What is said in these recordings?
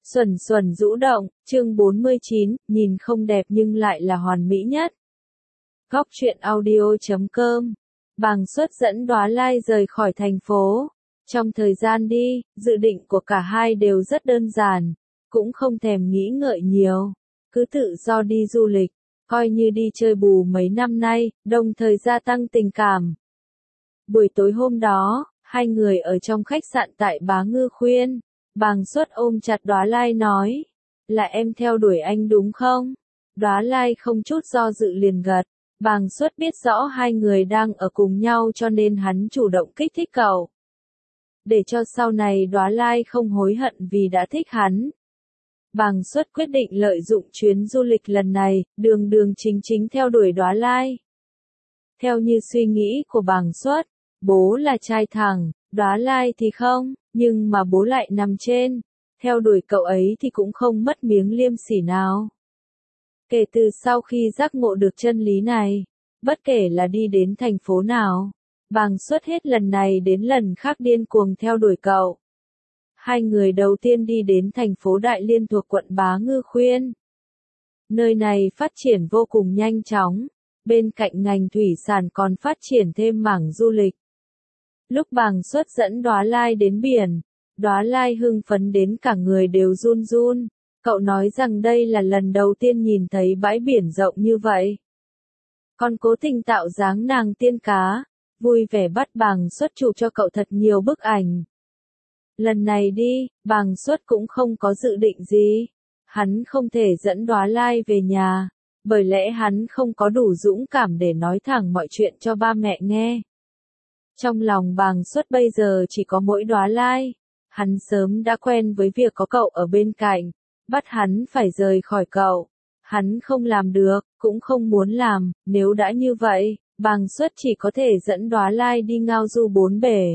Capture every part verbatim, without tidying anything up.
Xuẩn xuẩn rũ động, chương bốn mươi chín, nhìn không đẹp nhưng lại là hoàn mỹ nhất. Góc truyện audio chấm com. Bàng Xuất dẫn Đóa Lai rời khỏi thành phố. Trong thời gian đi, dự định của cả hai đều rất đơn giản, cũng không thèm nghĩ ngợi nhiều, cứ tự do đi du lịch, coi như đi chơi bù mấy năm nay, đồng thời gia tăng tình cảm. Buổi tối hôm đó, hai người ở trong khách sạn tại Bá Ngư Khuyên. Bàng Xuất ôm chặt Đóa Lai nói, là em theo đuổi anh đúng không? Đóa Lai không chút do dự liền gật. Bàng Xuất biết rõ hai người đang ở cùng nhau cho nên hắn chủ động kích thích cậu. Để cho sau này Đóa Lai không hối hận vì đã thích hắn. Bàng Xuất quyết định lợi dụng chuyến du lịch lần này, đường đường chính chính theo đuổi Đóa Lai. Theo như suy nghĩ của Bàng Xuất, bố là trai thẳng, Đóa Lai thì không, nhưng mà bố lại nằm trên. Theo đuổi cậu ấy thì cũng không mất miếng liêm sỉ nào. Kể từ sau khi giác ngộ được chân lý này, bất kể là đi đến thành phố nào, Bàng Xuất hết lần này đến lần khác điên cuồng theo đuổi cậu. Hai người đầu tiên đi đến thành phố Đại Liên thuộc quận Bá Ngư Khuyên. Nơi này phát triển vô cùng nhanh chóng, bên cạnh ngành thủy sản còn phát triển thêm mảng du lịch. Lúc Bàng Xuất dẫn Đóa Lai đến biển, Đóa Lai hưng phấn đến cả người đều run run. Cậu nói rằng đây là lần đầu tiên nhìn thấy bãi biển rộng như vậy. Còn cố tình tạo dáng nàng tiên cá, vui vẻ bắt Bàng Xuất chụp cho cậu thật nhiều bức ảnh. Lần này đi, Bàng Xuất cũng không có dự định gì. Hắn không thể dẫn Đóa Lai về nhà, bởi lẽ hắn không có đủ dũng cảm để nói thẳng mọi chuyện cho ba mẹ nghe. Trong lòng Bàng Xuất bây giờ chỉ có mỗi Đóa Lai. Hắn sớm đã quen với việc có cậu ở bên cạnh, bắt hắn phải rời khỏi cậu. Hắn không làm được, cũng không muốn làm, nếu đã như vậy, Bàng Xuất chỉ có thể dẫn Đóa Lai đi ngao du bốn bể.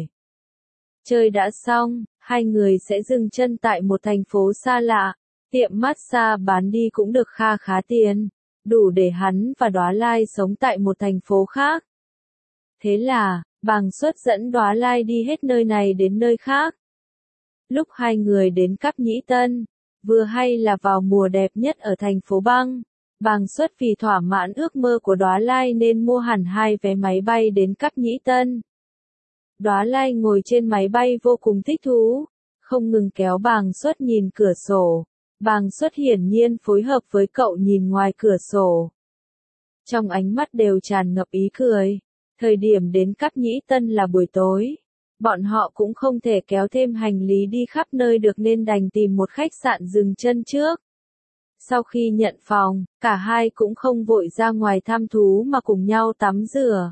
Chơi đã xong, hai người sẽ dừng chân tại một thành phố xa lạ, tiệm massage bán đi cũng được kha khá tiền, đủ để hắn và Đóa Lai sống tại một thành phố khác. Thế là, Bàng Xuất dẫn Đóa Lai đi hết nơi này đến nơi khác. Lúc hai người đến Cáp Nhĩ Tân, vừa hay là vào mùa đẹp nhất ở thành phố băng, Bàng Xuất vì thỏa mãn ước mơ của Đóa Lai nên mua hẳn hai vé máy bay đến Cáp Nhĩ Tân. Đóa Lai ngồi trên máy bay vô cùng thích thú, không ngừng kéo Bàng Xuất nhìn cửa sổ. Bàng Xuất hiển nhiên phối hợp với cậu nhìn ngoài cửa sổ. Trong ánh mắt đều tràn ngập ý cười. Thời điểm đến Cáp Nhĩ Tân là buổi tối. Bọn họ cũng không thể kéo thêm hành lý đi khắp nơi được nên đành tìm một khách sạn dừng chân trước. Sau khi nhận phòng, cả hai cũng không vội ra ngoài thăm thú mà cùng nhau tắm rửa.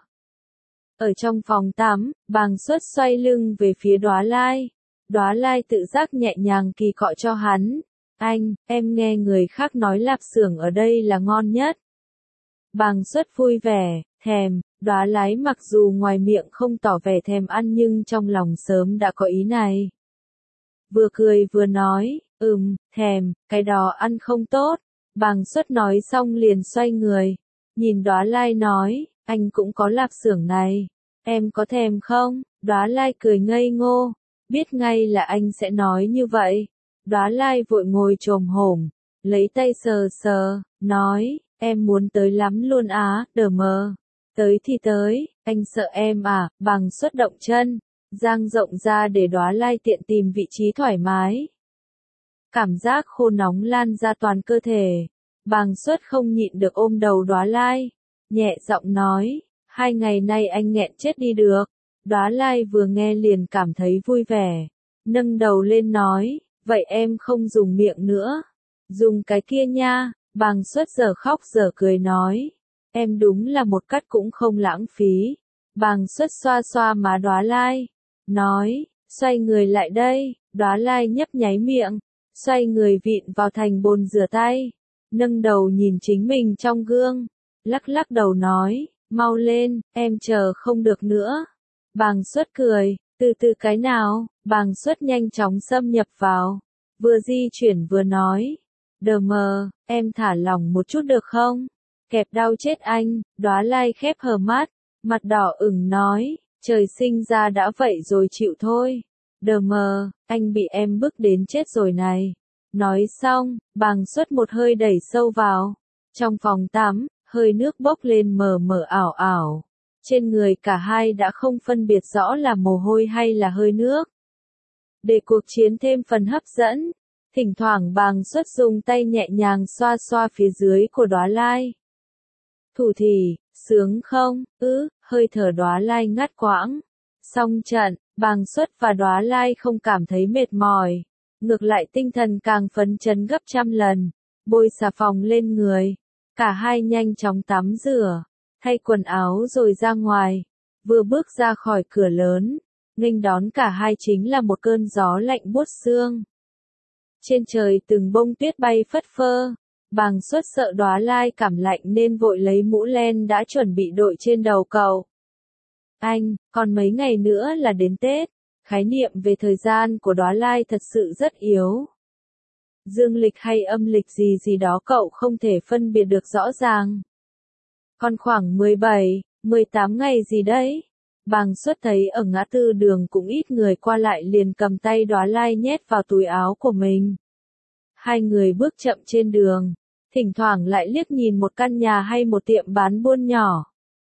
Ở trong phòng tắm, Bàng Xuất xoay lưng về phía Đóa Lai. Đóa Lai tự giác nhẹ nhàng kỳ cọ cho hắn. Anh, em nghe người khác nói lạp xưởng ở đây là ngon nhất. Bàng Xuất vui vẻ, thèm. Đóa Lai mặc dù ngoài miệng không tỏ vẻ thèm ăn nhưng trong lòng sớm đã có ý này. Vừa cười vừa nói, ừm, thèm, cái đó ăn không tốt. Bàng Xuất nói xong liền xoay người. Nhìn Đóa Lai nói, anh cũng có lạp xưởng này. Em có thèm không? Đóa Lai cười ngây ngô. Biết ngay là anh sẽ nói như vậy. Đóa Lai vội ngồi chồm hổm, lấy tay sờ sờ, nói, em muốn tới lắm luôn á, đờ mờ. Tới thì tới, anh sợ em à? Bàng Xuất động chân, dang rộng ra để Đóa Lai tiện tìm vị trí thoải mái. Cảm giác khô nóng lan ra toàn cơ thể. Bàng Xuất không nhịn được ôm đầu Đóa Lai, nhẹ giọng nói, hai ngày nay anh nghẹn chết đi được. Đóa Lai vừa nghe liền cảm thấy vui vẻ, nâng đầu lên nói, vậy em không dùng miệng nữa, dùng cái kia nha. Bàng Xuất giờ khóc giờ cười nói, em đúng là một cắt cũng không lãng phí. Bàng Xuất xoa xoa má Đóa Lai, nói, xoay người lại đây. Đóa Lai nhấp nháy miệng, xoay người vịn vào thành bồn rửa tay, nâng đầu nhìn chính mình trong gương, lắc lắc đầu nói, mau lên, em chờ không được nữa. Bàng Xuất cười, từ từ cái nào? Bàng Xuất nhanh chóng xâm nhập vào, vừa di chuyển vừa nói, đờ mờ, em thả lỏng một chút được không? Kẹp đau chết anh. Đóa Lai khép hờ mắt, mặt đỏ ửng nói, trời sinh ra đã vậy rồi chịu thôi. Đờ mờ, anh bị em bức đến chết rồi này. Nói xong, Bàng Xuất một hơi đẩy sâu vào. Trong phòng tắm, hơi nước bốc lên mờ mờ ảo ảo. Trên người cả hai đã không phân biệt rõ là mồ hôi hay là hơi nước. Để cuộc chiến thêm phần hấp dẫn, thỉnh thoảng Bàng Xuất dùng tay nhẹ nhàng xoa xoa phía dưới của Đóa Lai. Thủ thì, sướng không, ư, hơi thở Đóa Lai ngắt quãng. Xong trận, Bàng Xuất và Đóa Lai không cảm thấy mệt mỏi. Ngược lại tinh thần càng phấn chấn gấp trăm lần. Bôi xà phòng lên người. Cả hai nhanh chóng tắm rửa, thay quần áo rồi ra ngoài. Vừa bước ra khỏi cửa lớn, nghênh đón cả hai chính là một cơn gió lạnh buốt xương. Trên trời từng bông tuyết bay phất phơ. Bàng Xuất sợ Đóa Lai cảm lạnh nên vội lấy mũ len đã chuẩn bị đội trên đầu cậu. Anh, còn mấy ngày nữa là đến Tết. Khái niệm về thời gian của Đóa Lai thật sự rất yếu. Dương lịch hay âm lịch gì gì đó cậu không thể phân biệt được rõ ràng. Còn khoảng mười bảy, mười tám ngày gì đấy. Bàng Xuất thấy ở ngã tư đường cũng ít người qua lại liền cầm tay Đóa Lai nhét vào túi áo của mình. Hai người bước chậm trên đường, thỉnh thoảng lại liếc nhìn một căn nhà hay một tiệm bán buôn nhỏ.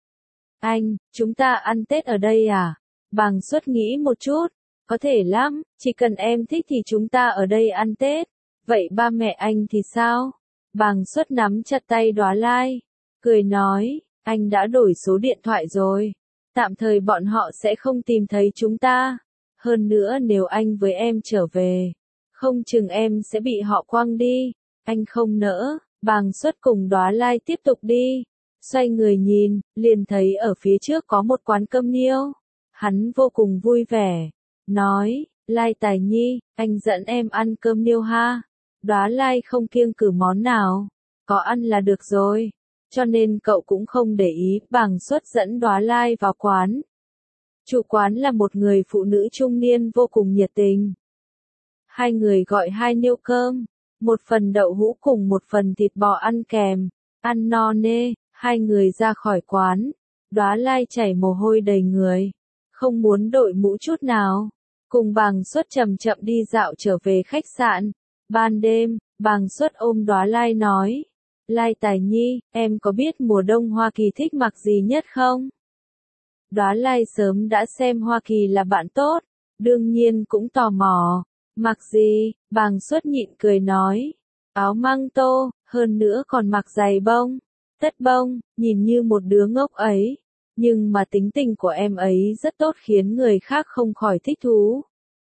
Anh, chúng ta ăn Tết ở đây à? Bàng Xuất nghĩ một chút, có thể lắm, chỉ cần em thích thì chúng ta ở đây ăn Tết. Vậy ba mẹ anh thì sao? Bàng Xuất nắm chặt tay Đóa Lai, cười nói, anh đã đổi số điện thoại rồi. Tạm thời bọn họ sẽ không tìm thấy chúng ta. Hơn nữa nếu anh với em trở về, không chừng em sẽ bị họ quăng đi. Anh không nỡ. Bàng Xuất cùng Đóa Lai tiếp tục đi. Xoay người nhìn, liền thấy ở phía trước có một quán cơm niêu. Hắn vô cùng vui vẻ. Nói, Lai Tài Nhi, anh dẫn em ăn cơm niêu ha. Đóa Lai không kiêng cử món nào. Có ăn là được rồi. Cho nên cậu cũng không để ý. Bàng Xuất dẫn Đóa Lai vào quán. Chủ quán là một người phụ nữ trung niên vô cùng nhiệt tình. Hai người gọi hai niêu cơm. Một phần đậu hũ cùng một phần thịt bò ăn kèm. Ăn no nê, hai người ra khỏi quán. Đóa Lai chảy mồ hôi đầy người. Không muốn đội mũ chút nào. Cùng Bàng Xuất chậm chậm đi dạo trở về khách sạn. Ban đêm, Bàng Xuất ôm Đóa Lai nói. Lai Tài Nhi, em có biết mùa đông Hoa Kỳ thích mặc gì nhất không? Đóa Lai sớm đã xem Hoa Kỳ là bạn tốt. Đương nhiên cũng tò mò. Mặc gì? Bàng Xuất nhịn cười nói. Áo măng tô, hơn nữa còn mặc giày bông. Tất bông, nhìn như một đứa ngốc ấy. Nhưng mà tính tình của em ấy rất tốt khiến người khác không khỏi thích thú.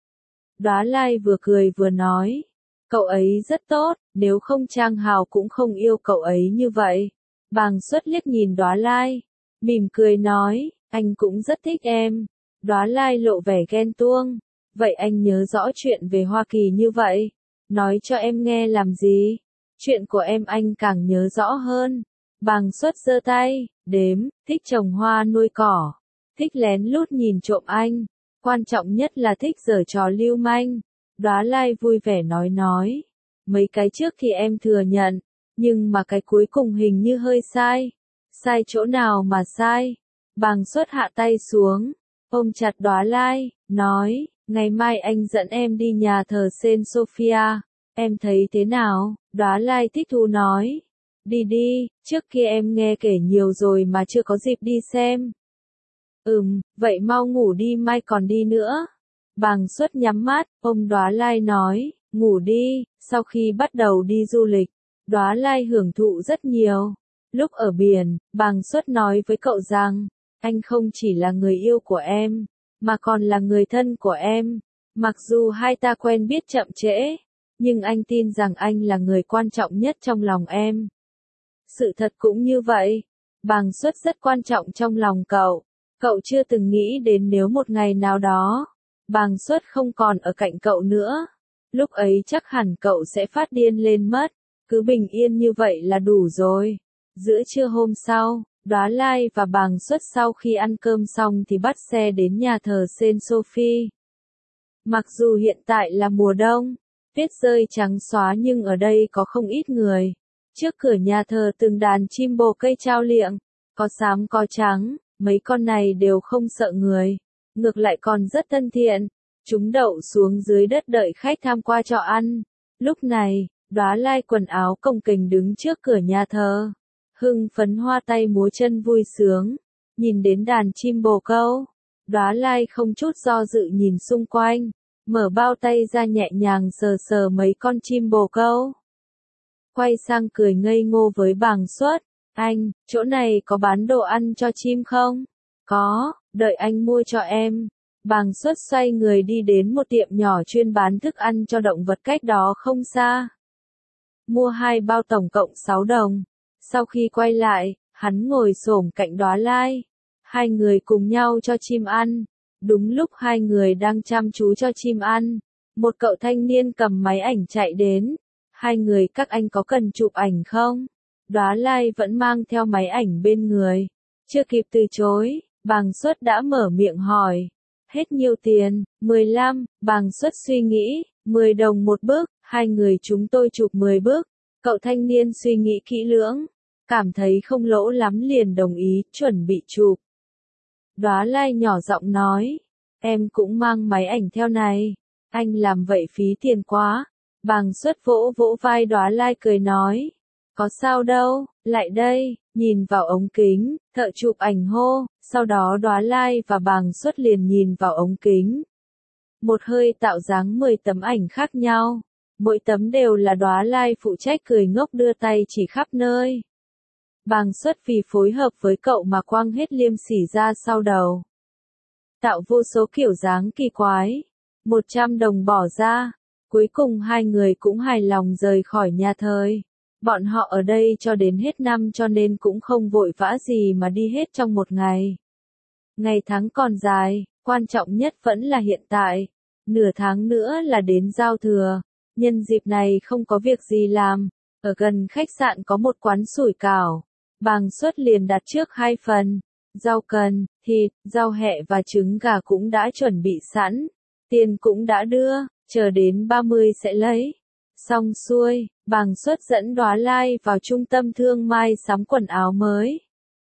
Đóa Lai vừa cười vừa nói. Cậu ấy rất tốt, nếu không Trang Hào cũng không yêu cậu ấy như vậy. Bàng Xuất liếc nhìn Đóa Lai. Mỉm cười nói, anh cũng rất thích em. Đóa Lai lộ vẻ ghen tuông. Vậy anh nhớ rõ chuyện về Hoa Kỳ như vậy. Nói cho em nghe làm gì? Chuyện của em anh càng nhớ rõ hơn. Bàng Xuất giơ tay, đếm, thích trồng hoa nuôi cỏ. Thích lén lút nhìn trộm anh. Quan trọng nhất là thích giở trò lưu manh. Đóa Lai vui vẻ nói nói. Mấy cái trước thì em thừa nhận. Nhưng mà cái cuối cùng hình như hơi sai. Sai chỗ nào mà sai? Bàng Xuất hạ tay xuống. Ôm chặt Đóa Lai, nói. Ngày mai anh dẫn em đi nhà thờ Saint Sophia. Em thấy thế nào? Đóa Lai thích thú nói. Đi đi, trước kia em nghe kể nhiều rồi mà chưa có dịp đi xem. Ừm, vậy mau ngủ đi mai còn đi nữa. Bàng Xuất nhắm mắt, ôm Đóa Lai nói, ngủ đi. Sau khi bắt đầu đi du lịch, Đóa Lai hưởng thụ rất nhiều. Lúc ở biển, Bàng Xuất nói với cậu rằng, anh không chỉ là người yêu của em, mà còn là người thân của em. Mặc dù hai ta quen biết chậm trễ, nhưng anh tin rằng anh là người quan trọng nhất trong lòng em. Sự thật cũng như vậy. Bàng Xuất rất quan trọng trong lòng cậu. Cậu chưa từng nghĩ đến nếu một ngày nào đó, Bàng Xuất không còn ở cạnh cậu nữa. Lúc ấy chắc hẳn cậu sẽ phát điên lên mất. Cứ bình yên như vậy là đủ rồi. Giữa trưa hôm sau, Đóa Lai và Bàng Xuất sau khi ăn cơm xong thì bắt xe đến nhà thờ Saint Sophie. Mặc dù hiện tại là mùa đông, tuyết rơi trắng xóa nhưng ở đây có không ít người. Trước cửa nhà thờ từng đàn chim bồ cây trao liệng, có xám có trắng, mấy con này đều không sợ người, ngược lại còn rất thân thiện. Chúng đậu xuống dưới đất đợi khách tham qua cho ăn. Lúc này, Đóa Lai quần áo cồng kềnh đứng trước cửa nhà thờ, hưng phấn hoa tay múa chân vui sướng, nhìn đến đàn chim bồ câu, Đóa Lai không chút do dự nhìn xung quanh, mở bao tay ra nhẹ nhàng sờ sờ mấy con chim bồ câu. Quay sang cười ngây ngô với Bàng Suất, anh, chỗ này có bán đồ ăn cho chim không? Có, đợi anh mua cho em. Bàng Suất xoay người đi đến một tiệm nhỏ chuyên bán thức ăn cho động vật cách đó không xa. Mua hai bao tổng cộng sáu đồng. Sau khi quay lại, hắn ngồi xổm cạnh Đóa Lai. Hai người cùng nhau cho chim ăn. Đúng lúc hai người đang chăm chú cho chim ăn, một cậu thanh niên cầm máy ảnh chạy đến. Hai người các anh có cần chụp ảnh không? Đóa Lai vẫn mang theo máy ảnh bên người. Chưa kịp từ chối, Bàng Suất đã mở miệng hỏi. Hết nhiêu tiền? mười lăm, Bàng Suất suy nghĩ, mười đồng một bức, hai người chúng tôi chụp mười bức. Cậu thanh niên suy nghĩ kỹ lưỡng, cảm thấy không lỗ lắm liền đồng ý, chuẩn bị chụp. Đóa Lai nhỏ giọng nói, em cũng mang máy ảnh theo này, anh làm vậy phí tiền quá. Bàng Suất vỗ vỗ vai Đóa Lai cười nói, có sao đâu, lại đây, nhìn vào ống kính, thợ chụp ảnh hô, sau đó Đóa Lai và Bàng Suất liền nhìn vào ống kính. Một hơi tạo dáng mười tấm ảnh khác nhau, mỗi tấm đều là Đóa Lai phụ trách cười ngốc đưa tay chỉ khắp nơi. Bàng Suất vì phối hợp với cậu mà quăng hết liêm sỉ ra sau đầu. Tạo vô số kiểu dáng kỳ quái, một trăm đồng bỏ ra. Cuối cùng hai người cũng hài lòng rời khỏi nhà thờ. Bọn họ ở đây cho đến hết năm cho nên cũng không vội vã gì mà đi hết trong một ngày. Ngày tháng còn dài, quan trọng nhất vẫn là hiện tại. Nửa tháng nữa là đến giao thừa. Nhân dịp này không có việc gì làm. Ở gần khách sạn có một quán sủi cảo. Bàng Suất liền đặt trước hai phần. Rau cần, thịt, rau hẹ và trứng gà cũng đã chuẩn bị sẵn. Tiền cũng đã đưa. Chờ đến ba mươi sẽ lấy. Xong xuôi, Bàng Suất dẫn Đóa Lai vào trung tâm thương mại sắm quần áo mới.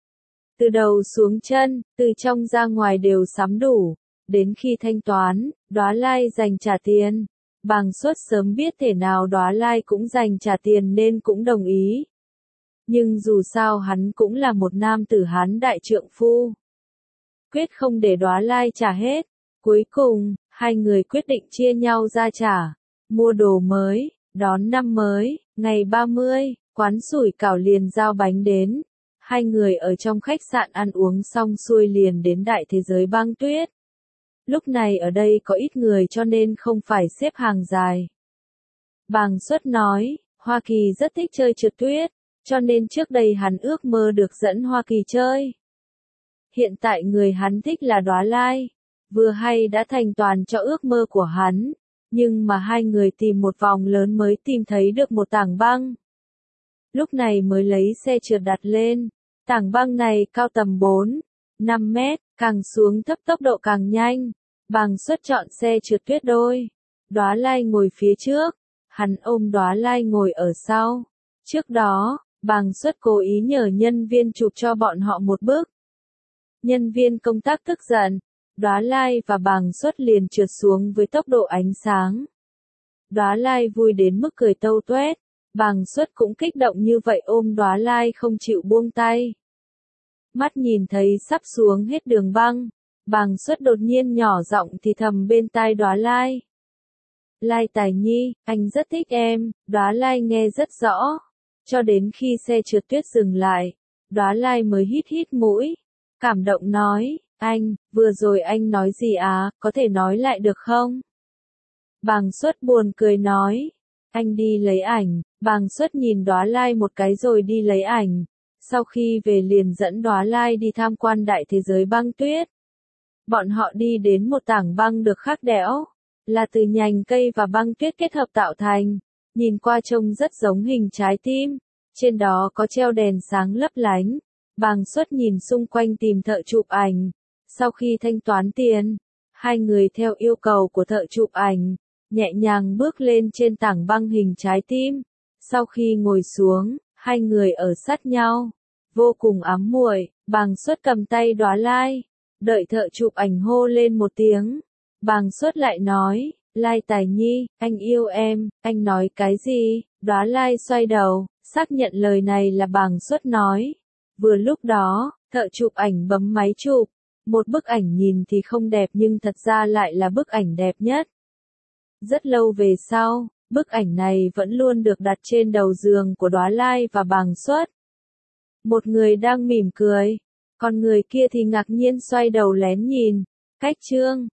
Từ đầu xuống chân, từ trong ra ngoài đều sắm đủ. Đến khi thanh toán, Đóa Lai dành trả tiền. Bàng Suất sớm biết thể nào Đóa Lai cũng dành trả tiền nên cũng đồng ý. Nhưng dù sao hắn cũng là một nam tử Hán đại trượng phu. Quyết không để Đóa Lai trả hết. Cuối cùng, hai người quyết định chia nhau ra trả, mua đồ mới, đón năm mới, ngày ba mươi, quán sủi cảo liền giao bánh đến. Hai người ở trong khách sạn ăn uống xong xuôi liền đến Đại Thế Giới Băng Tuyết. Lúc này ở đây có ít người cho nên không phải xếp hàng dài. Bàng Suất nói, Hoa Kỳ rất thích chơi trượt tuyết, cho nên trước đây hắn ước mơ được dẫn Hoa Kỳ chơi. Hiện tại người hắn thích là Đóa Lai. Vừa hay đã thành toàn cho ước mơ của hắn, nhưng mà hai người tìm một vòng lớn mới tìm thấy được một tảng băng. Lúc này mới lấy xe trượt đặt lên, tảng băng này cao tầm bốn, năm mét, càng xuống thấp tốc độ càng nhanh. Bàng Suất chọn xe trượt tuyết đôi. Đóa Lai ngồi phía trước, hắn ôm Đóa Lai ngồi ở sau. Trước đó, Bàng Suất cố ý nhờ nhân viên chụp cho bọn họ một bức. Nhân viên công tác tức giận. Đóa Lai và Bàng Suất liền trượt xuống với tốc độ ánh sáng. Đóa Lai vui đến mức cười tâu tuét, Bàng Suất cũng kích động như vậy ôm Đóa Lai không chịu buông tay. Mắt nhìn thấy sắp xuống hết đường băng, Bàng Suất đột nhiên nhỏ giọng thì thầm bên tai Đóa Lai. Lai Tài Nhi, anh rất thích em. Đóa Lai nghe rất rõ. Cho đến khi xe trượt tuyết dừng lại, Đóa Lai mới hít hít mũi, cảm động nói. Anh, vừa rồi anh nói gì à, có thể nói lại được không? Bàng Suất buồn cười nói, anh đi lấy ảnh. Bàng Suất nhìn Đóa Lai một cái rồi đi lấy ảnh. Sau khi về liền dẫn Đóa Lai đi tham quan Đại Thế Giới Băng Tuyết. Bọn họ đi đến một tảng băng được khắc đẽo, là từ nhành cây và băng tuyết kết hợp tạo thành, nhìn qua trông rất giống hình trái tim, trên đó có treo đèn sáng lấp lánh. Bàng Suất nhìn xung quanh tìm thợ chụp ảnh. Sau khi thanh toán tiền, hai người theo yêu cầu của thợ chụp ảnh, nhẹ nhàng bước lên trên tảng băng hình trái tim. Sau khi ngồi xuống, hai người ở sát nhau, vô cùng ám muội. Bàng Suất cầm tay Đóa Lai, đợi thợ chụp ảnh hô lên một tiếng. Bàng Suất lại nói, Lai Tài Nhi, anh yêu em, anh nói cái gì? Đóa Lai xoay đầu, xác nhận lời này là Bàng Xuất nói. Vừa lúc đó, thợ chụp ảnh bấm máy chụp. Một bức ảnh nhìn thì không đẹp nhưng thật ra lại là bức ảnh đẹp nhất. Rất lâu về sau, bức ảnh này vẫn luôn được đặt trên đầu giường của Đóa Lai và Bàng Xuất. Một người đang mỉm cười, còn người kia thì ngạc nhiên xoay đầu lén nhìn. Cách chương